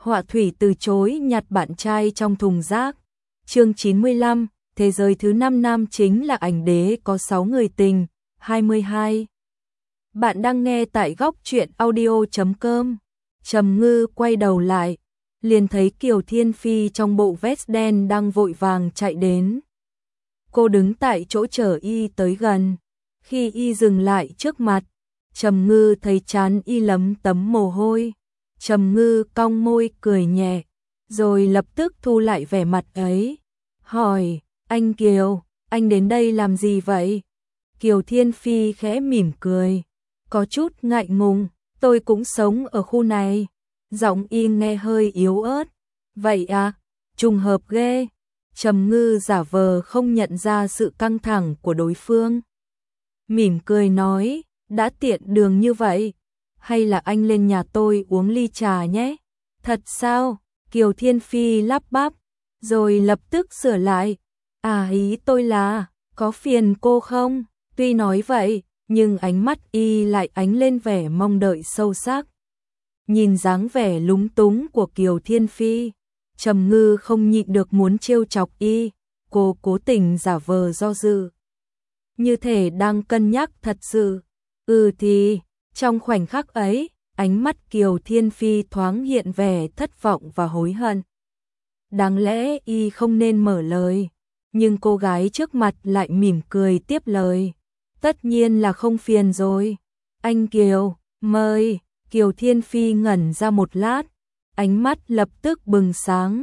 Họa thủy từ chối nhặt bạn trai trong thùng rác. Chương 95, thế giới thứ 5 nam chính là ảnh đế có 6 người tình. 22. Bạn đang nghe tại góc truyện audio.com. Trầm Ngư quay đầu lại, liền thấy Kiều Thiên Phi trong bộ vest đen đang vội vàng chạy đến. Cô đứng tại chỗ chờ y tới gần. Khi y dừng lại trước mặt, Trầm Ngư thấy trán y lấm tấm mồ hôi. Trầm Ngư cong môi cười nhẹ, rồi lập tức thu lại vẻ mặt ấy. Hỏi, anh Kiều, anh đến đây làm gì vậy? Kiều Thiên Phi khẽ mỉm cười, có chút ngại ngùng, tôi cũng sống ở khu này. Giọng y nghe hơi yếu ớt. Vậy à, trùng hợp ghê. Trầm Ngư giả vờ không nhận ra sự căng thẳng của đối phương. Mỉm cười nói, đã tiện đường như vậy, hay là anh lên nhà tôi uống ly trà nhé? Thật sao? Kiều Thiên Phi lắp bắp, rồi lập tức sửa lại. À, ý tôi là, có phiền cô không? Tuy nói vậy, nhưng ánh mắt y lại ánh lên vẻ mong đợi sâu sắc. Nhìn dáng vẻ lúng túng của Kiều Thiên Phi, Trầm Ngư không nhịn được muốn trêu chọc y. Cô cố tình giả vờ do dự, như thể đang cân nhắc thật sự. Thì, trong khoảnh khắc ấy, ánh mắt Kiều Thiên Phi thoáng hiện vẻ thất vọng và hối hận. Đáng lẽ y không nên mở lời, nhưng cô gái trước mặt lại mỉm cười tiếp lời. Tất nhiên là không phiền rồi. Anh Kiều, mời. Kiều Thiên Phi ngẩn ra một lát, ánh mắt lập tức bừng sáng.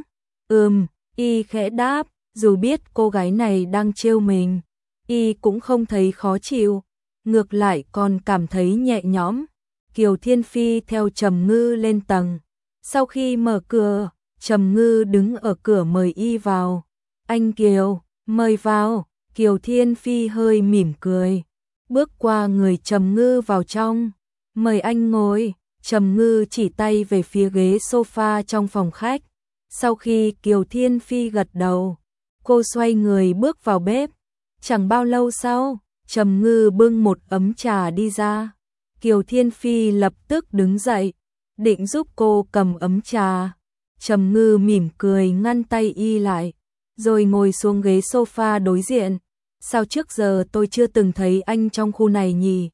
Y khẽ đáp, dù biết cô gái này đang trêu mình, y cũng không thấy khó chịu, ngược lại còn cảm thấy nhẹ nhõm. Kiều Thiên Phi theo Trầm Ngư lên tầng. Sau khi mở cửa, Trầm Ngư đứng ở cửa mời y vào. Anh Kiều, mời vào. Kiều Thiên Phi hơi mỉm cười, bước qua người Trầm Ngư vào trong. Mời anh ngồi. Trầm Ngư chỉ tay về phía ghế sofa trong phòng khách. Sau khi Kiều Thiên Phi gật đầu, cô xoay người bước vào bếp. Chẳng bao lâu sau, Trầm Ngư bưng một ấm trà đi ra. Kiều Thiên Phi lập tức đứng dậy, định giúp cô cầm ấm trà. Trầm Ngư mỉm cười ngăn tay y lại, rồi ngồi xuống ghế sofa đối diện. Sao trước giờ tôi chưa từng thấy anh trong khu này nhỉ?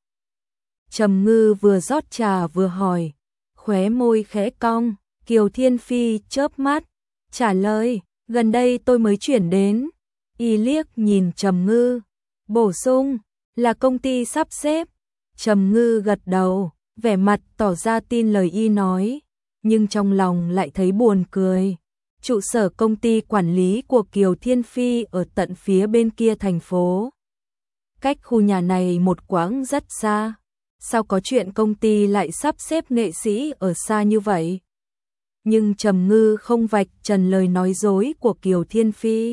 Trầm Ngư vừa rót trà vừa hỏi, khóe môi khẽ cong. Kiều Thiên Phi chớp mắt, trả lời, gần đây tôi mới chuyển đến. Y liếc nhìn Trầm Ngư, bổ sung, là công ty sắp xếp. Trầm Ngư gật đầu, vẻ mặt tỏ ra tin lời y nói, nhưng trong lòng lại thấy buồn cười. Trụ sở công ty quản lý của Kiều Thiên Phi ở tận phía bên kia thành phố, cách khu nhà này một quãng rất xa. Sao có chuyện công ty lại sắp xếp nghệ sĩ ở xa như vậy? Nhưng Trầm Ngư không vạch trần lời nói dối của Kiều Thiên Phi.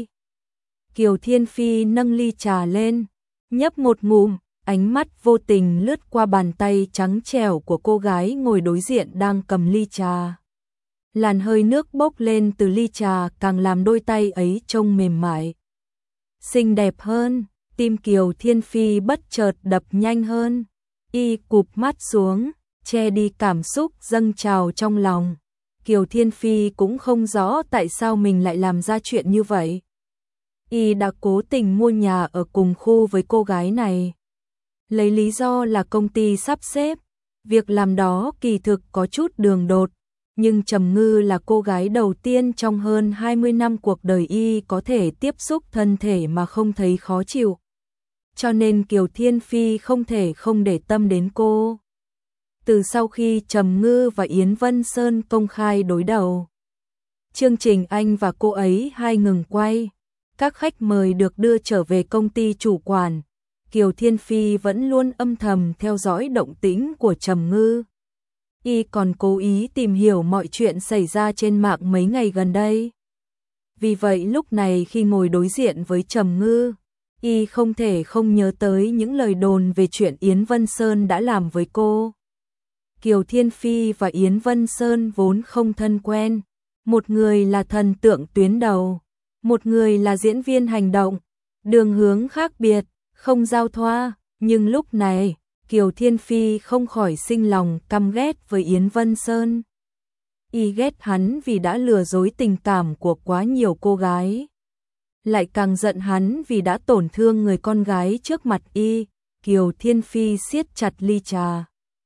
Kiều Thiên Phi nâng ly trà lên, nhấp một ngụm, ánh mắt vô tình lướt qua bàn tay trắng trẻo của cô gái ngồi đối diện đang cầm ly trà. Làn hơi nước bốc lên từ ly trà càng làm đôi tay ấy trông mềm mại, xinh đẹp hơn. Tim Kiều Thiên Phi bất chợt đập nhanh hơn. Y cụp mắt xuống, che đi cảm xúc dâng trào trong lòng. Kiều Thiên Phi cũng không rõ tại sao mình lại làm ra chuyện như vậy. Y đã cố tình mua nhà ở cùng khu với cô gái này, lấy lý do là công ty sắp xếp. Việc làm đó kỳ thực có chút đường đột, nhưng Trầm Ngư là cô gái đầu tiên trong hơn 20 năm cuộc đời y có thể tiếp xúc thân thể mà không thấy khó chịu. Cho nên Kiều Thiên Phi không thể không để tâm đến cô. Từ sau khi Trầm Ngư và Yến Vân Sơn công khai đối đầu, chương trình anh và cô ấy hai ngừng quay, các khách mời được đưa trở về công ty chủ quản. Kiều Thiên Phi vẫn luôn âm thầm theo dõi động tĩnh của Trầm Ngư. Y còn cố ý tìm hiểu mọi chuyện xảy ra trên mạng mấy ngày gần đây. Vì vậy lúc này khi ngồi đối diện với Trầm Ngư, y không thể không nhớ tới những lời đồn về chuyện Yến Vân Sơn đã làm với cô. Kiều Thiên Phi và Yến Vân Sơn vốn không thân quen. Một người là thần tượng tuyến đầu, một người là diễn viên hành động. Đường hướng khác biệt, không giao thoa. Nhưng lúc này, Kiều Thiên Phi không khỏi sinh lòng căm ghét với Yến Vân Sơn. Y ghét hắn vì đã lừa dối tình cảm của quá nhiều cô gái. Lại càng giận hắn vì đã tổn thương người con gái trước mặt Y. Kiều Thiên Phi siết chặt ly trà.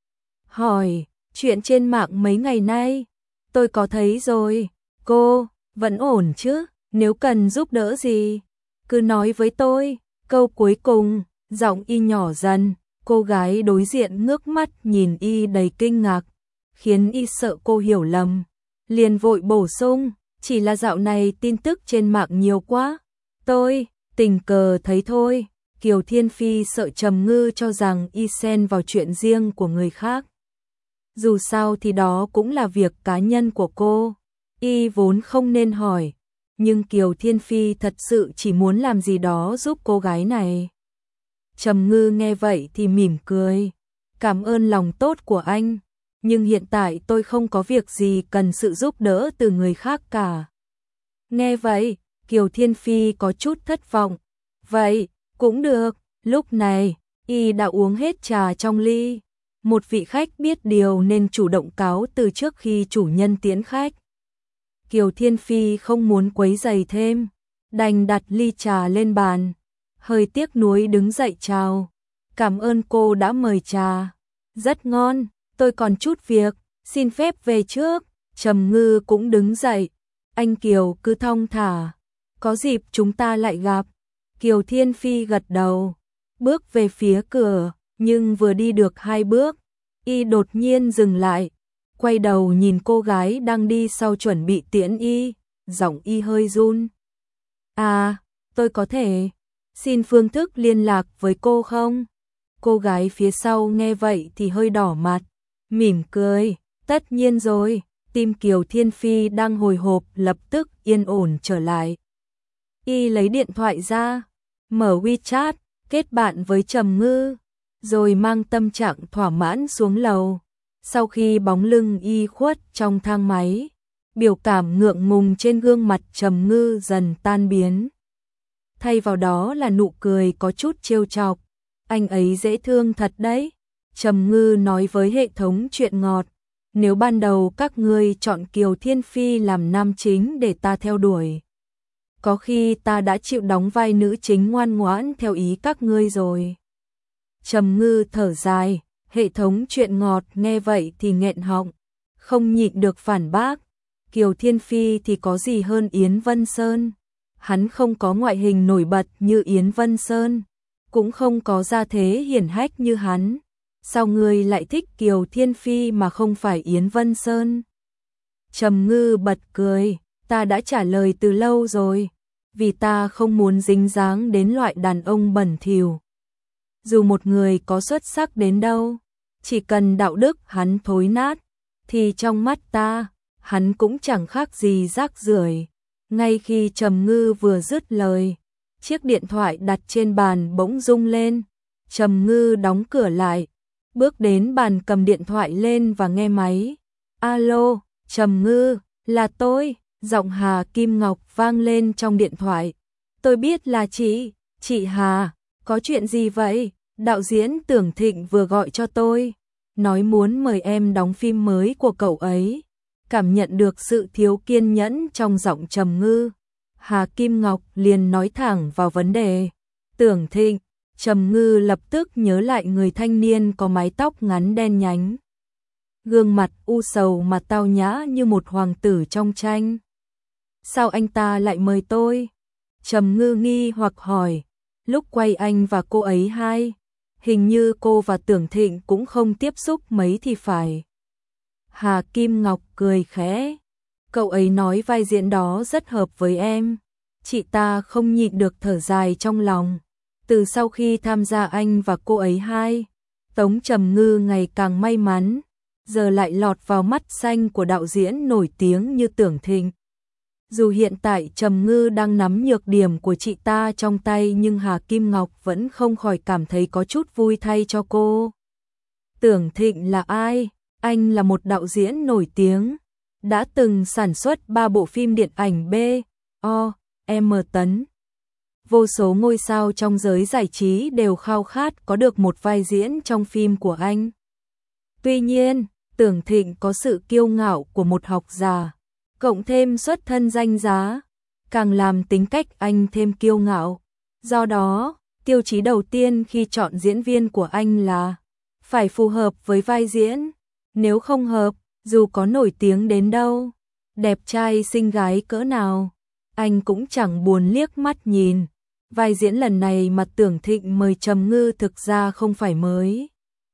Hỏi, chuyện trên mạng mấy ngày nay, tôi có thấy rồi, cô, vẫn ổn chứ, nếu cần giúp đỡ gì, cứ nói với tôi. Câu cuối cùng, giọng Y nhỏ dần, cô gái đối diện ngước mắt nhìn Y đầy kinh ngạc, khiến Y sợ cô hiểu lầm. Liền vội bổ sung, chỉ là dạo này tin tức trên mạng nhiều quá, tôi tình cờ thấy thôi. Kiều Thiên Phi sợ Trầm Ngư cho rằng Y xen vào chuyện riêng của người khác. Dù sao thì đó cũng là việc cá nhân của cô, Y vốn không nên hỏi, nhưng Kiều Thiên Phi thật sự chỉ muốn làm gì đó giúp cô gái này. Trầm Ngư nghe vậy thì mỉm cười, cảm ơn lòng tốt của anh, nhưng hiện tại tôi không có việc gì cần sự giúp đỡ từ người khác cả. Nghe vậy, Kiều Thiên Phi có chút thất vọng, vậy, cũng được. Lúc này, Y đã uống hết trà trong ly. Một vị khách biết điều nên chủ động cáo từ trước khi chủ nhân tiễn khách. Kiều Thiên Phi không muốn quấy rầy thêm, đành đặt ly trà lên bàn. Hơi tiếc nuối đứng dậy chào. Cảm ơn cô đã mời trà. Rất ngon, tôi còn chút việc, xin phép về trước. Trầm Ngư cũng đứng dậy. Anh Kiều cứ thong thả, có dịp chúng ta lại gặp. Kiều Thiên Phi gật đầu, bước về phía cửa, nhưng vừa đi được 2 bước, Y đột nhiên dừng lại, quay đầu nhìn cô gái đang đi sau chuẩn bị tiễn Y, giọng Y hơi run. À, tôi có thể xin phương thức liên lạc với cô không? Cô gái phía sau nghe vậy thì hơi đỏ mặt, mỉm cười, tất nhiên rồi. Tim Kiều Thiên Phi đang hồi hộp lập tức yên ổn trở lại. Y lấy điện thoại ra, mở WeChat, kết bạn với Trầm Ngư, rồi mang tâm trạng thỏa mãn xuống lầu. Sau khi bóng lưng Y khuất trong thang máy, biểu cảm ngượng ngùng trên gương mặt Trầm Ngư dần tan biến. Thay vào đó là nụ cười có chút trêu chọc. Anh ấy dễ thương thật đấy. Trầm Ngư nói với hệ thống chuyện ngọt. Nếu ban đầu các ngươi chọn Kiều Thiên Phi làm nam chính để ta theo đuổi, có khi ta đã chịu đóng vai nữ chính ngoan ngoãn theo ý các ngươi rồi. Trầm Ngư thở dài, hệ thống chuyện ngọt nghe vậy thì nghẹn họng, không nhịn được phản bác. Kiều Thiên Phi thì có gì hơn Yến Vân Sơn? Hắn không có ngoại hình nổi bật như Yến Vân Sơn, cũng không có gia thế hiển hách như hắn. Sao ngươi lại thích Kiều Thiên Phi mà không phải Yến Vân Sơn? Trầm Ngư bật cười, ta đã trả lời từ lâu rồi, vì ta không muốn dính dáng đến loại đàn ông bẩn thỉu. Dù một người có xuất sắc đến đâu, chỉ cần đạo đức hắn thối nát, thì trong mắt ta, hắn cũng chẳng khác gì rác rưởi. Ngay khi Trầm Ngư vừa dứt lời, chiếc điện thoại đặt trên bàn bỗng rung lên. Trầm Ngư đóng cửa lại, bước đến bàn cầm điện thoại lên và nghe máy. Alo, Trầm Ngư, là tôi. Giọng Hà Kim Ngọc vang lên trong điện thoại. Tôi biết là chị Hà, có chuyện gì vậy? Đạo diễn Tưởng Thịnh vừa gọi cho tôi, nói muốn mời em đóng phim mới của cậu ấy. Cảm nhận được sự thiếu kiên nhẫn trong giọng Trầm Ngư, Hà Kim Ngọc liền nói thẳng vào vấn đề. Tưởng Thịnh. Trầm Ngư lập tức nhớ lại người thanh niên có mái tóc ngắn đen nhánh, gương mặt u sầu mà tao nhã như một hoàng tử trong tranh. Sao anh ta lại mời tôi? Trầm Ngư nghi hoặc hỏi. Lúc quay anh và cô ấy hai, hình như cô và Tưởng Thịnh cũng không tiếp xúc mấy thì phải. Hà Kim Ngọc cười khẽ. Cậu ấy nói vai diễn đó rất hợp với em. Chị ta không nhịn được thở dài trong lòng. Từ sau khi tham gia anh và cô ấy hai, Tống Trầm Ngư ngày càng may mắn, giờ lại lọt vào mắt xanh của đạo diễn nổi tiếng như Tưởng Thịnh. Dù hiện tại Trầm Ngư đang nắm nhược điểm của chị ta trong tay, nhưng Hà Kim Ngọc vẫn không khỏi cảm thấy có chút vui thay cho cô. Tưởng Thịnh là ai? Anh là một đạo diễn nổi tiếng, đã từng sản xuất 3 bộ phim điện ảnh B.O.M tấn. Vô số ngôi sao trong giới giải trí đều khao khát có được một vai diễn trong phim của anh. Tuy nhiên, Tưởng Thịnh có sự kiêu ngạo của một học giả, cộng thêm xuất thân danh giá, càng làm tính cách anh thêm kiêu ngạo. Do đó, tiêu chí đầu tiên khi chọn diễn viên của anh là phải phù hợp với vai diễn. Nếu không hợp, dù có nổi tiếng đến đâu, đẹp trai xinh gái cỡ nào, anh cũng chẳng buồn liếc mắt nhìn. Vai diễn lần này mà Tưởng Thịnh mời Trầm Ngư thực ra không phải mới.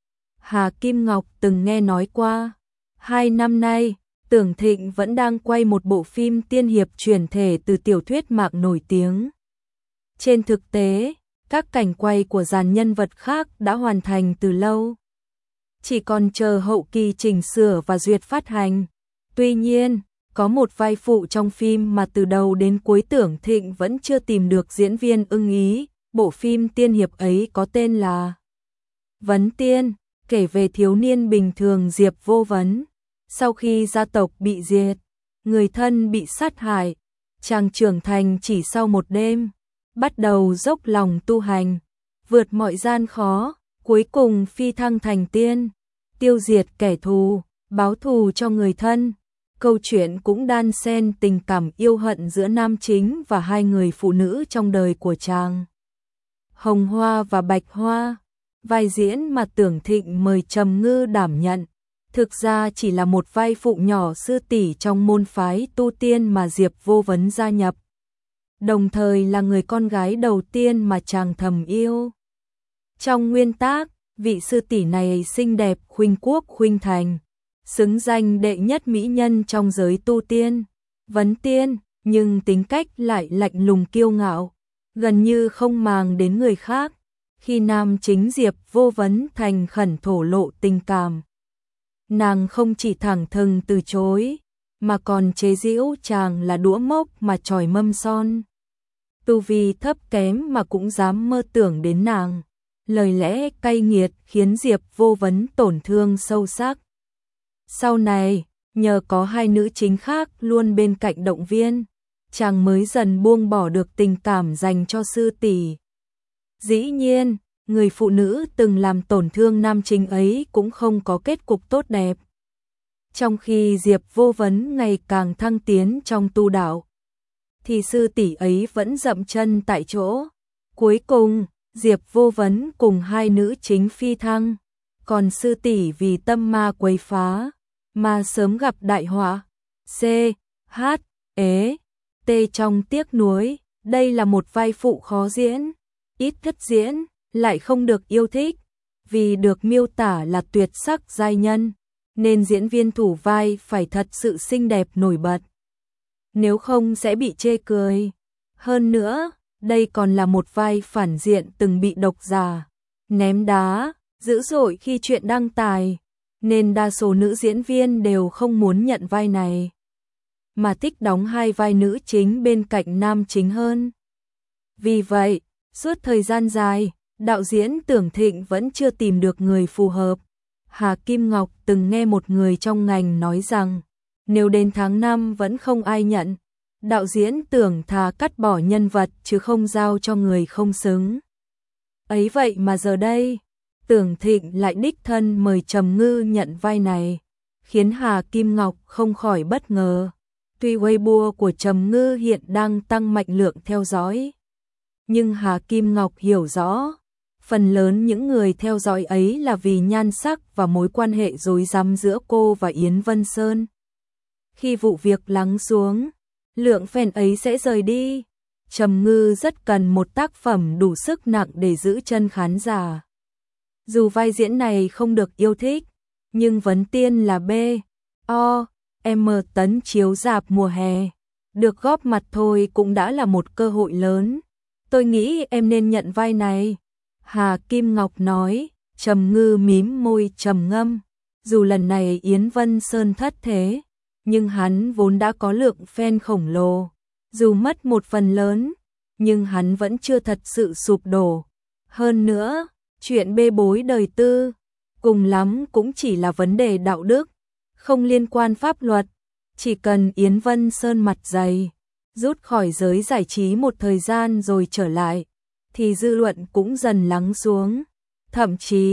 Hà Kim Ngọc từng nghe nói qua. 2 năm nay, Tưởng Thịnh vẫn đang quay một bộ phim tiên hiệp chuyển thể từ tiểu thuyết mạng nổi tiếng. Trên thực tế, các cảnh quay của dàn nhân vật khác đã hoàn thành từ lâu, chỉ còn chờ hậu kỳ chỉnh sửa và duyệt phát hành. Tuy nhiên, có một vai phụ trong phim mà từ đầu đến cuối Tưởng Thịnh vẫn chưa tìm được diễn viên ưng ý. Bộ phim tiên hiệp ấy có tên là Vấn Tiên, kể về thiếu niên bình thường Diệp Vô Vấn. Sau khi gia tộc bị diệt, người thân bị sát hại, chàng trưởng thành chỉ sau một đêm, bắt đầu dốc lòng tu hành, vượt mọi gian khó, cuối cùng phi thăng thành tiên, tiêu diệt kẻ thù, báo thù cho người thân. Câu chuyện cũng đan xen tình cảm yêu hận giữa nam chính và hai người phụ nữ trong đời của chàng, Hồng Hoa và Bạch Hoa. Vai diễn mà Tưởng Thịnh mời Trầm Ngư đảm nhận thực ra chỉ là một vai phụ nhỏ sư tỷ trong môn phái tu tiên mà Diệp Vô Vấn gia nhập, đồng thời là người con gái đầu tiên mà chàng thầm yêu. Trong nguyên tác, vị sư tỷ này xinh đẹp khuynh quốc khuynh thành, xứng danh đệ nhất mỹ nhân trong giới tu tiên, vấn tiên, nhưng tính cách lại lạnh lùng kiêu ngạo, gần như không màng đến người khác. Khi nam chính Diệp Vô Vấn thành khẩn thổ lộ tình cảm, nàng không chỉ thẳng thừng từ chối, mà còn chế giễu chàng là đũa mốc mà chòi mâm son. Tu vi thấp kém mà cũng dám mơ tưởng đến nàng. Lời lẽ cay nghiệt khiến Diệp Vô Vấn tổn thương sâu sắc. Sau này, nhờ có hai nữ chính khác luôn bên cạnh động viên, chàng mới dần buông bỏ được tình cảm dành cho sư tỷ. Dĩ nhiên, người phụ nữ từng làm tổn thương nam chính ấy cũng không có kết cục tốt đẹp. Trong khi Diệp Vô Vấn ngày càng thăng tiến trong tu đạo, thì sư tỷ ấy vẫn dậm chân tại chỗ. Cuối cùng, Diệp Vô Vấn cùng hai nữ chính phi thăng, còn sư tỷ vì tâm ma quấy phá, mà sớm gặp đại họa. C. H. Ế. T. Trong tiếc nuối, đây là một vai phụ khó diễn, ít thất diễn, lại không được yêu thích, vì được miêu tả là tuyệt sắc giai nhân, nên diễn viên thủ vai phải thật sự xinh đẹp nổi bật. Nếu không sẽ bị chê cười. Hơn nữa, đây còn là một vai phản diện từng bị độc giả ném đá dữ dội khi chuyện đăng tải, nên đa số nữ diễn viên đều không muốn nhận vai này, mà thích đóng hai vai nữ chính bên cạnh nam chính hơn. Vì vậy, suốt thời gian dài, đạo diễn Tưởng Thịnh vẫn chưa tìm được người phù hợp. Hà Kim Ngọc từng nghe một người trong ngành nói rằng, nếu đến tháng 5 vẫn không ai nhận, đạo diễn Tưởng thà cắt bỏ nhân vật chứ không giao cho người không xứng. Ấy vậy mà giờ đây, Tưởng Thịnh lại đích thân mời Trầm Ngư nhận vai này, khiến Hà Kim Ngọc không khỏi bất ngờ. Tuy Weibo của Trầm Ngư hiện đang tăng mạnh lượng theo dõi, nhưng Hà Kim Ngọc hiểu rõ, phần lớn những người theo dõi ấy là vì nhan sắc và mối quan hệ rối rắm giữa cô và Yến Vân Sơn. Khi vụ việc lắng xuống, lượng fan ấy sẽ rời đi. Trầm Ngư rất cần một tác phẩm đủ sức nặng để giữ chân khán giả. Dù vai diễn này không được yêu thích, nhưng Vấn Tiên là B. O. M tấn chiếu rạp mùa hè, được góp mặt thôi cũng đã là một cơ hội lớn. Tôi nghĩ em nên nhận vai này. Hà Kim Ngọc nói. Trầm Ngư mím môi trầm ngâm. Dù lần này Yến Vân Sơn thất thế, nhưng hắn vốn đã có lượng fan khổng lồ. Dù mất một phần lớn, nhưng hắn vẫn chưa thật sự sụp đổ. Hơn nữa, chuyện bê bối đời tư, cùng lắm cũng chỉ là vấn đề đạo đức, không liên quan pháp luật. Chỉ cần Yến Vân Sơn mặt dày, rút khỏi giới giải trí một thời gian rồi trở lại, thì dư luận cũng dần lắng xuống. Thậm chí,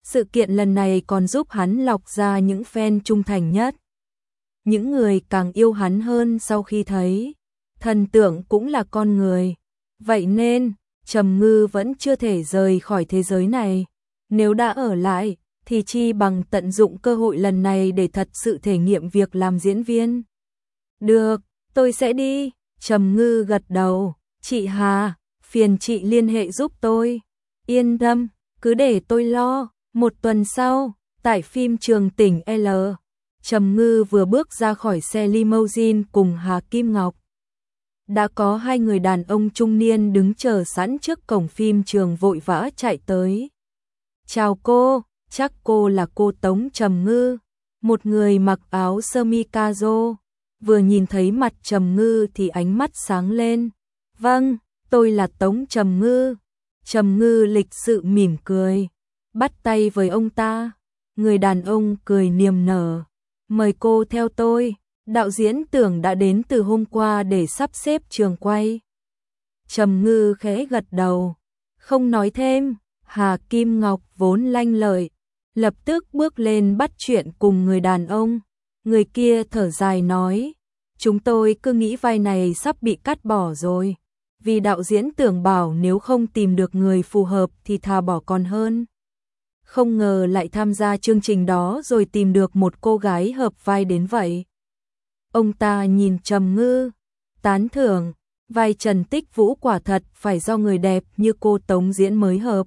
Sự kiện lần này còn giúp hắn lọc ra những fan trung thành nhất. Những người càng yêu hắn hơn sau khi thấy thần tượng cũng là con người. Vậy nên, Trầm Ngư vẫn chưa thể rời khỏi thế giới này. Nếu đã ở lại, thì chi bằng tận dụng cơ hội lần này để thật sự thể nghiệm việc làm diễn viên. Được, tôi sẽ đi. Trầm Ngư gật đầu. Chị Hà, phiền chị liên hệ giúp tôi. Yên tâm, cứ để tôi lo. Một tuần sau, tại phim trường tỉnh L, Trầm Ngư vừa bước ra khỏi xe limousine cùng Hà Kim Ngọc. Đã có hai người đàn ông trung niên đứng chờ sẵn trước cổng phim trường vội vã chạy tới. Chào cô, chắc cô là cô Tống Trầm Ngư. Một người mặc áo sơ mi caro, vừa nhìn thấy mặt Trầm Ngư thì ánh mắt sáng lên. Vâng, tôi là Tống Trầm Ngư. Trầm Ngư lịch sự mỉm cười, bắt tay với ông ta. Người đàn ông cười niềm nở. Mời cô theo tôi. Đạo diễn Tưởng đã đến từ hôm qua để sắp xếp trường quay. Trầm Ngư khẽ gật đầu, không nói thêm. Hà Kim Ngọc vốn lanh lợi, lập tức bước lên bắt chuyện cùng người đàn ông. Người kia thở dài nói, chúng tôi cứ nghĩ vai này sắp bị cắt bỏ rồi. Vì đạo diễn Tưởng bảo nếu không tìm được người phù hợp thì thà bỏ còn hơn. Không ngờ lại tham gia chương trình đó rồi tìm được một cô gái hợp vai đến vậy. Ông ta nhìn Trầm Ngư, tán thưởng, vai Trần Tích Vũ quả thật phải do người đẹp như cô Tống diễn mới hợp.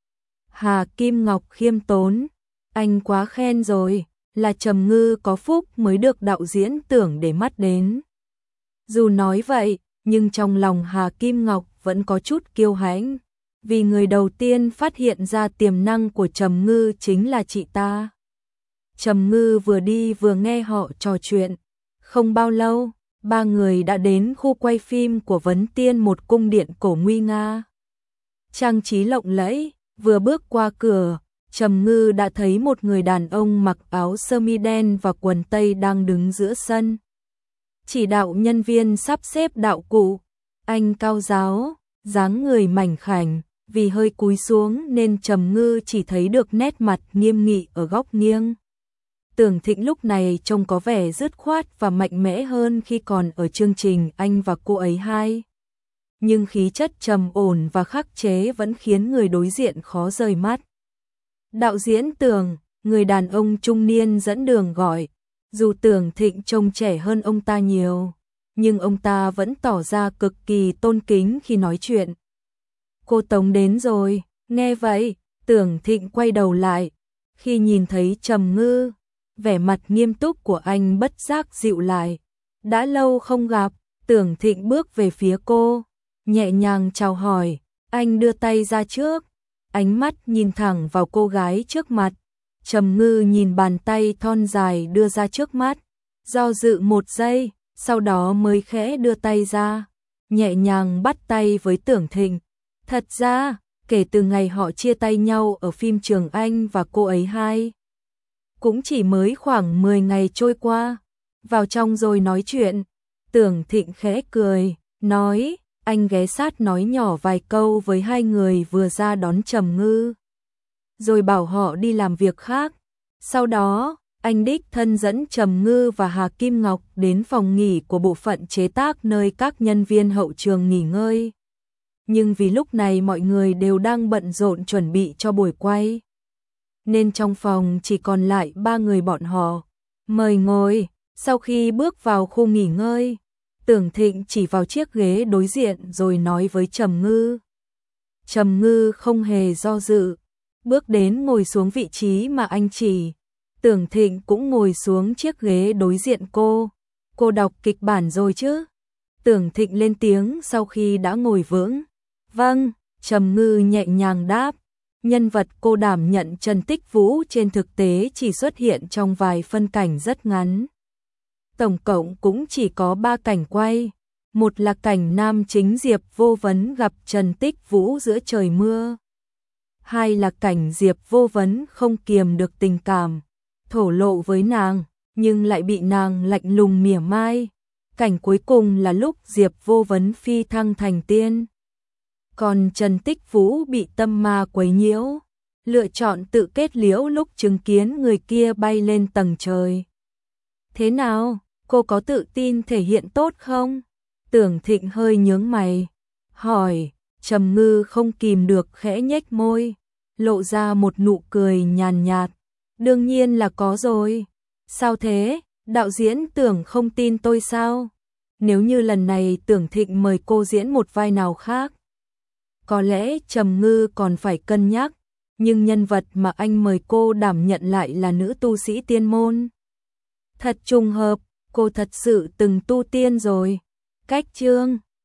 Hà Kim Ngọc khiêm tốn, anh quá khen rồi, là Trầm Ngư có phúc mới được đạo diễn Tưởng để mắt đến. Dù nói vậy, nhưng trong lòng Hà Kim Ngọc vẫn có chút kiêu hãnh, vì người đầu tiên phát hiện ra tiềm năng của Trầm Ngư chính là chị ta. Trầm Ngư vừa đi vừa nghe họ trò chuyện. Không bao lâu, ba người đã đến khu quay phim của Vấn Tiên, một cung điện cổ nguy nga. Trang trí lộng lẫy, vừa bước qua cửa, Trầm Ngư đã thấy một người đàn ông mặc áo sơ mi đen và quần tây đang đứng giữa sân. Chỉ đạo nhân viên sắp xếp đạo cụ. Anh cao ráo, dáng người mảnh khảnh, vì hơi cúi xuống nên Trầm Ngư chỉ thấy được nét mặt nghiêm nghị ở góc nghiêng. Tưởng Thịnh lúc này trông có vẻ dứt khoát và mạnh mẽ hơn khi còn ở chương trình Anh và Cô ấy hai. Nhưng khí chất trầm ổn và khắc chế vẫn khiến người đối diện khó rời mắt. Đạo diễn Tưởng, người đàn ông trung niên dẫn đường gọi. Dù Tưởng Thịnh trông trẻ hơn ông ta nhiều, nhưng ông ta vẫn tỏ ra cực kỳ tôn kính khi nói chuyện. Cô Tống đến rồi. Nghe vậy, Tưởng Thịnh quay đầu lại. Khi nhìn thấy Trầm Ngư, vẻ mặt nghiêm túc của anh bất giác dịu lại. Đã lâu không gặp. Tưởng Thịnh bước về phía cô, nhẹ nhàng chào hỏi. Anh đưa tay ra trước, ánh mắt nhìn thẳng vào cô gái trước mặt. Trầm Ngư nhìn bàn tay thon dài đưa ra trước mắt, do dự một giây, sau đó mới khẽ đưa tay ra, nhẹ nhàng bắt tay với Tưởng Thịnh. Thật ra, kể từ ngày họ chia tay nhau ở phim trường Anh và Cô ấy hai, cũng chỉ mới khoảng 10 ngày trôi qua. Vào trong rồi nói chuyện. Tưởng Thịnh khẽ cười, nói, anh ghé sát nói nhỏ vài câu với hai người vừa ra đón Trầm Ngư, rồi bảo họ đi làm việc khác. Sau đó, anh đích thân dẫn Trầm Ngư và Hà Kim Ngọc đến phòng nghỉ của bộ phận chế tác nơi các nhân viên hậu trường nghỉ ngơi. Nhưng vì lúc này mọi người đều đang bận rộn chuẩn bị cho buổi quay, nên trong phòng chỉ còn lại ba người bọn họ. Mời ngồi. Sau khi bước vào khu nghỉ ngơi, Tưởng Thịnh chỉ vào chiếc ghế đối diện rồi nói với Trầm Ngư. Trầm Ngư không hề do dự, bước đến ngồi xuống vị trí mà anh chỉ. Tưởng Thịnh cũng ngồi xuống chiếc ghế đối diện cô. Cô đọc kịch bản rồi chứ? Tưởng Thịnh lên tiếng sau khi đã ngồi vững. Vâng, Trầm Ngư nhẹ nhàng đáp. Nhân vật cô đảm nhận Trần Tích Vũ trên thực tế chỉ xuất hiện trong vài phân cảnh rất ngắn. Tổng cộng cũng chỉ có 3 cảnh quay. Một là cảnh nam chính Diệp Vô Vấn gặp Trần Tích Vũ giữa trời mưa. Hai là cảnh Diệp Vô Vấn không kiềm được tình cảm, thổ lộ với nàng, nhưng lại bị nàng lạnh lùng mỉa mai. Cảnh cuối cùng là lúc Diệp Vô Vấn phi thăng thành tiên, còn Trần Tích Vũ bị tâm ma quấy nhiễu. lựa chọn tự kết liễu lúc chứng kiến người kia bay lên tầng trời. Thế nào, cô có tự tin thể hiện tốt không? Tưởng Thịnh hơi nhướng mày, hỏi. Trầm Ngư không kìm được khẽ nhếch môi, lộ ra một nụ cười nhàn nhạt. Đương nhiên là có rồi. Sao thế, đạo diễn Tưởng không tin tôi sao? Nếu như lần này Tưởng Thịnh mời cô diễn một vai nào khác, có lẽ Trầm Ngư còn phải cân nhắc, nhưng nhân vật mà anh mời cô đảm nhận lại là nữ tu sĩ tiên môn. Thật trùng hợp, cô thật sự từng tu tiên rồi. Cách chương